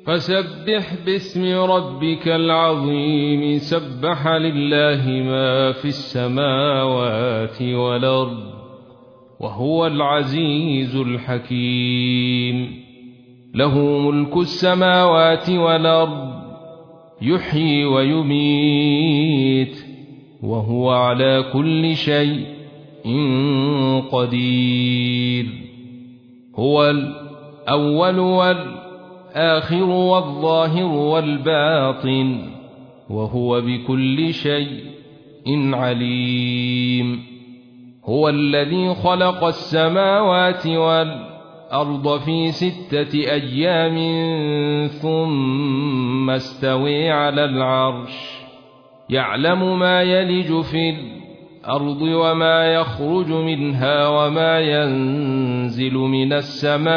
فسبح باسم ربك العظيم سبح لله ما في السماوات والأرض وهو العزيز الحكيم له ملك السماوات والأرض يحيي ويميت وهو على كل شيء قدير هو الأول والآخر والظاهر والباطن وهو بكل شيء عليم هو الذي خلق السماوات والأرض في 6 أيام ثم استوى على العرش يعلم ما يلج في الأرض وما يخرج منها وما ينزل من السماء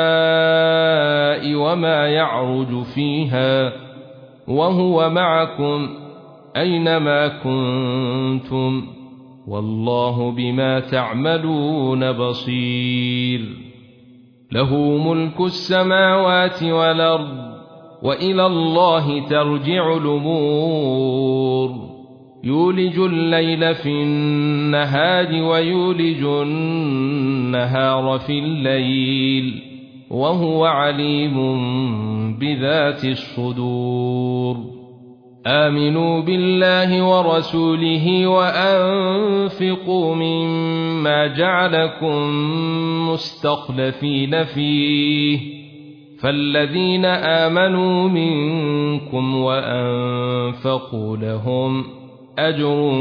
وما يعرج فيها وهو معكم أينما كنتم والله بما تعملون بصير له ملك السماوات والأرض وإلى الله ترجع الأمور يولج الليل في النهار ويولج النهار في الليل وهو عليم بذات الصدور آمنوا بالله ورسوله وأنفقوا مما جعلكم مستخلفين فيه فالذين آمنوا منكم وأنفقوا لهم أجر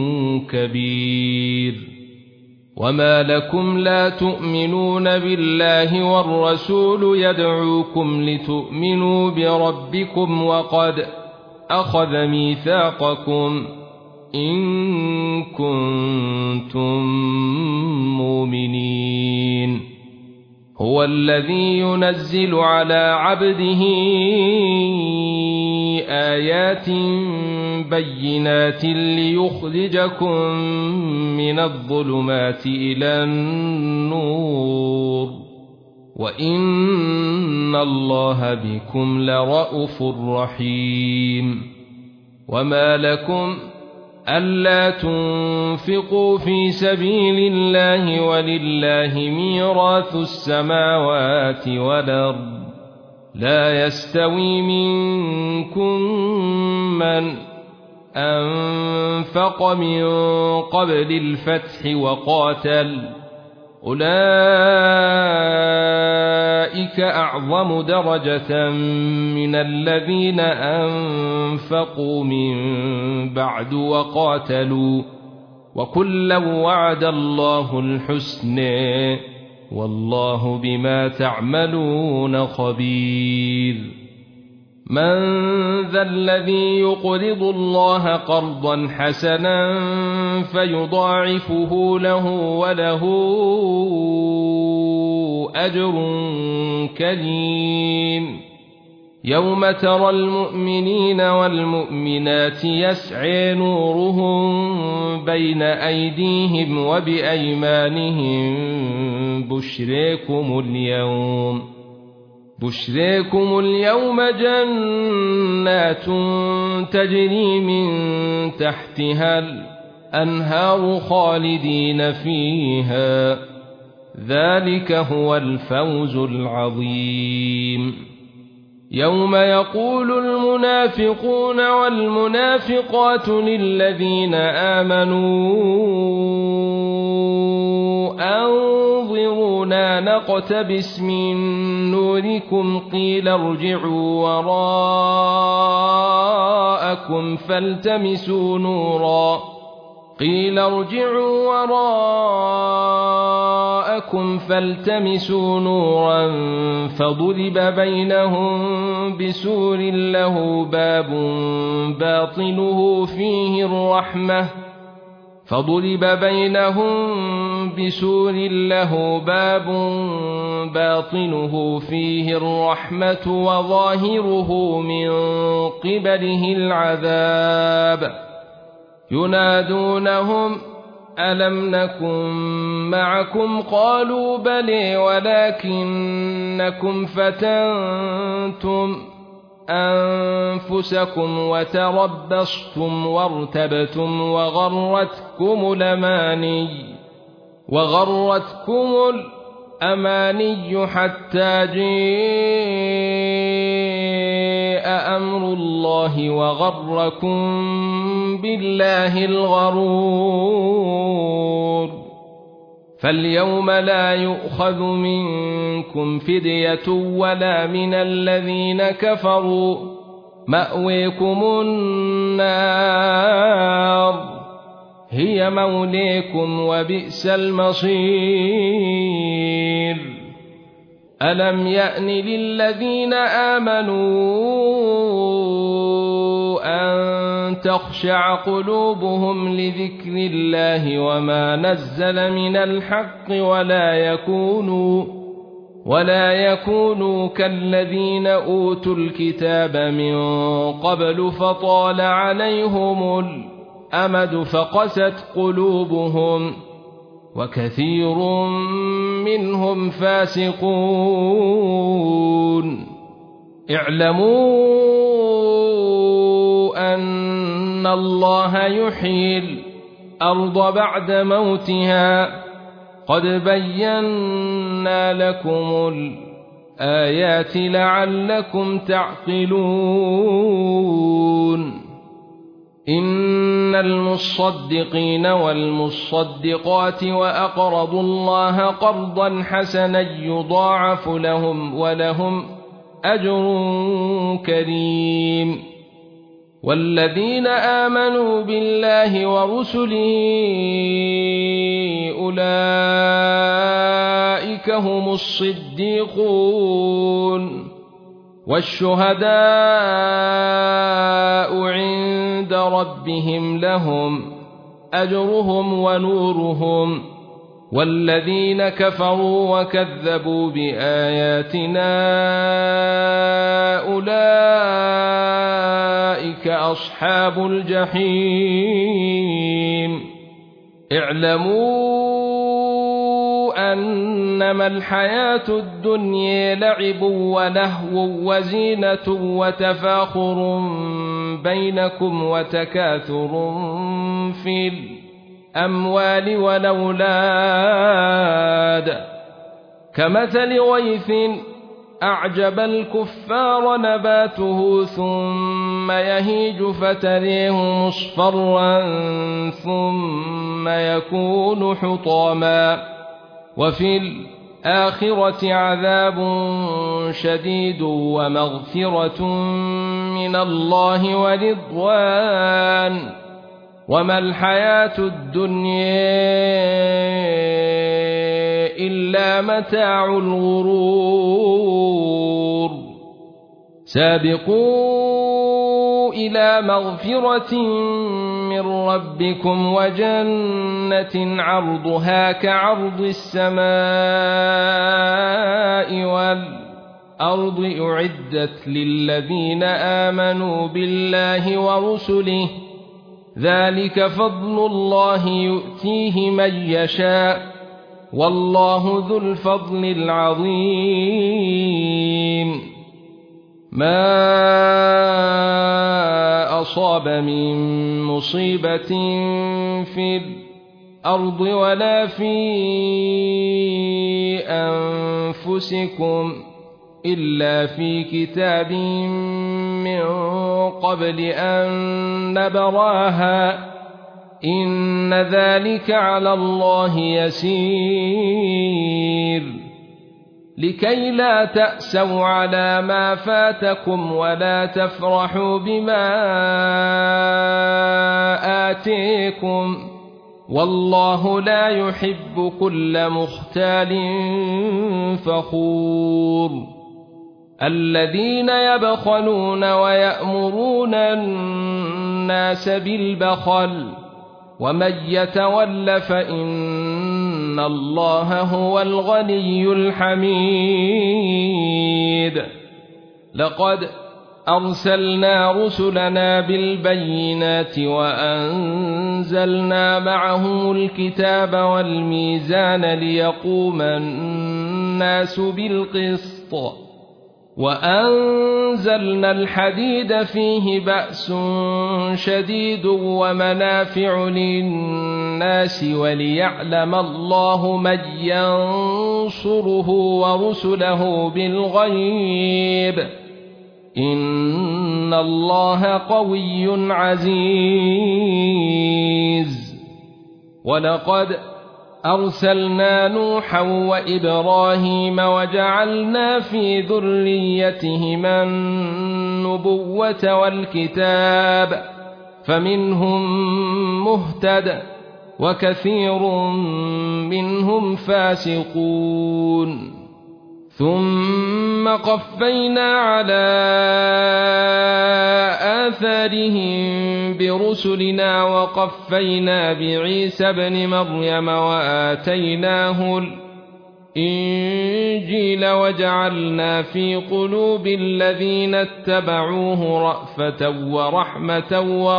كبير وما لكم لا تؤمنون بالله والرسول يدعوكم لتؤمنوا بربكم وقد أخذ ميثاقكم إن كنتم مؤمنين هو الذي ينزل على عبده آيات بينات ليخرجكم من الظلمات إلى النور وإن الله بكم لرءوف رحيم وما لكم ألا تنفقوا في سبيل الله ولله ميراث السماوات والأرض لا يستوي منكم من أنفق من قبل الفتح وقاتل أولئك أعظم درجة من الذين أنفقوا من بعد وقاتلوا وكلا وعد الله الحسنى والله بما تعملون خبير من ذا الذي يقرض الله قرضا حسنا فيضاعفه له وله أجر كريم يوم ترى المؤمنين والمؤمنات يسعى نورهم بين أيديهم وبأيمانهم بشريكم اليوم جنات تجري من تحتها الأنهار خالدين فيها ذلك هو الفوز العظيم يوم يقول المنافقون والمنافقات للذين آمنوا أنظرونا نقتبس من نوركم قيل ارجعوا وراءكم فالتمسوا نورا فضرب بينهم بسور له باب باطنه فيه الرحمة وظاهره من قبله العذاب ينادونهم ألم نكن معكم قالوا بلى ولكنكم فتنتم أنفسكم وتربصتم وارتبتم وغرتكم الأماني حتى جاء أمر الله وغركم بالله الغرور فاليوم لا يؤخذ منكم فدية ولا من الذين كفروا مأويكم النار هي موليكم وبئس المصير ألم يأن للذين آمنوا أن تخشع قلوبهم لذكر الله وما نزل من الحق ولا يكونوا كالذين أوتوا الكتاب من قبل فطال عليهم الأمد فقست قلوبهم وكثير منهم فاسقون اعلموا أن الله يحيي الأرض بعد موتها قد بينا لكم الآيات لعلكم تعقلون إن المصدقين والمصدقات وأقرضوا الله قرضا حسنا يضاعف لهم ولهم أجر كريم والذين آمنوا بالله ورسله أولئك هم الصديقون والشهداء عند ربهم لهم أجرهم ونورهم والذين كفروا وكذبوا بآياتنا أولئك أصحاب الجحيم اعلموا أنما الحياة الدنيا لعب ولهو وزينة وتفاخر بينكم وتكاثر في الأموال والأولاد كمثل غيث أعجب الكفار نباته ثم يهيج فتريه مصفرا ثم يكون حطاما وفي الآخرة عذاب شديد ومغفرة من الله ورضوان وما الحياة الدنيا إلا متاع الغرور سابقوا إلى مغفرة من ربكم وجنة عرضها كعرض السماء والأرض أعدت للذين آمنوا بالله ورسله ذلك فضل الله يؤتيه من يشاء والله ذو الفضل العظيم ما أصاب من مصيبة في الأرض ولا في أنفسكم إلا في كتاب من قبل أن نبراها إن ذلك على الله يسير لكي لا تأسوا على ما فاتكم ولا تفرحوا بما آتيكم والله لا يحب كل مختال فخور الذين يبخلون ويأمرون الناس بالبخل ومن يتول فإن الله هو الغني الحميد لقد أرسلنا رسلنا بالبينات وأنزلنا معهم الكتاب والميزان ليقوم الناس بالقسط وأنزلنا الحديد فيه بأس شديد ومنافع للناس وليعلم الله من ينصره ورسله بالغيب إن الله قوي عزيز. ولقد أرسلنا نوحا وإبراهيم وجعلنا في ذريتهما النبوة والكتاب فمنهم مهتد وكثير منهم فاسقون. ثم قفينا على آثارهم برسلنا وقفينا بعيسى ابن مريم وآتيناه الإنجيل وجعلنا في قلوب الذين اتبعوه رأفة ورحمة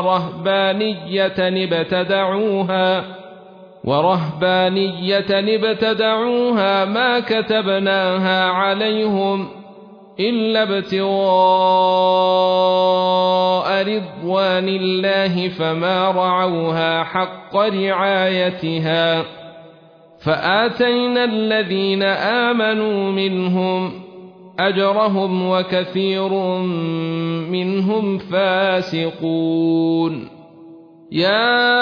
ورهبانية ابتدعوها ما كتبناها عليهم إلا ابتغاء رضوان الله فما رعوها حق رعايتها فآتينا الذين آمنوا منهم أجرهم وكثير منهم فاسقون. يا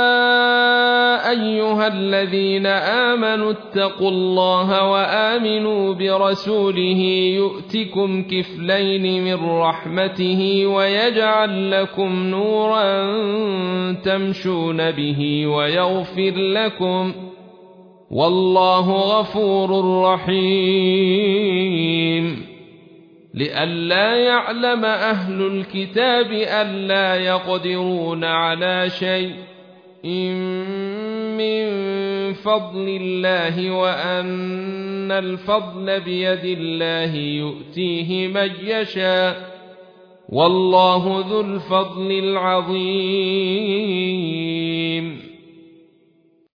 أيها الذين آمنوا اتقوا الله وآمنوا برسوله يؤتكم كفلين من رحمته ويجعل لكم نورا تمشون به ويغفر لكم والله غفور رحيم. لئلا يعلم أهل الكتاب ألا يقدرون على شيء من فضل الله وأن الفضل بيد الله يؤتيه من يشاء والله ذو الفضل العظيم.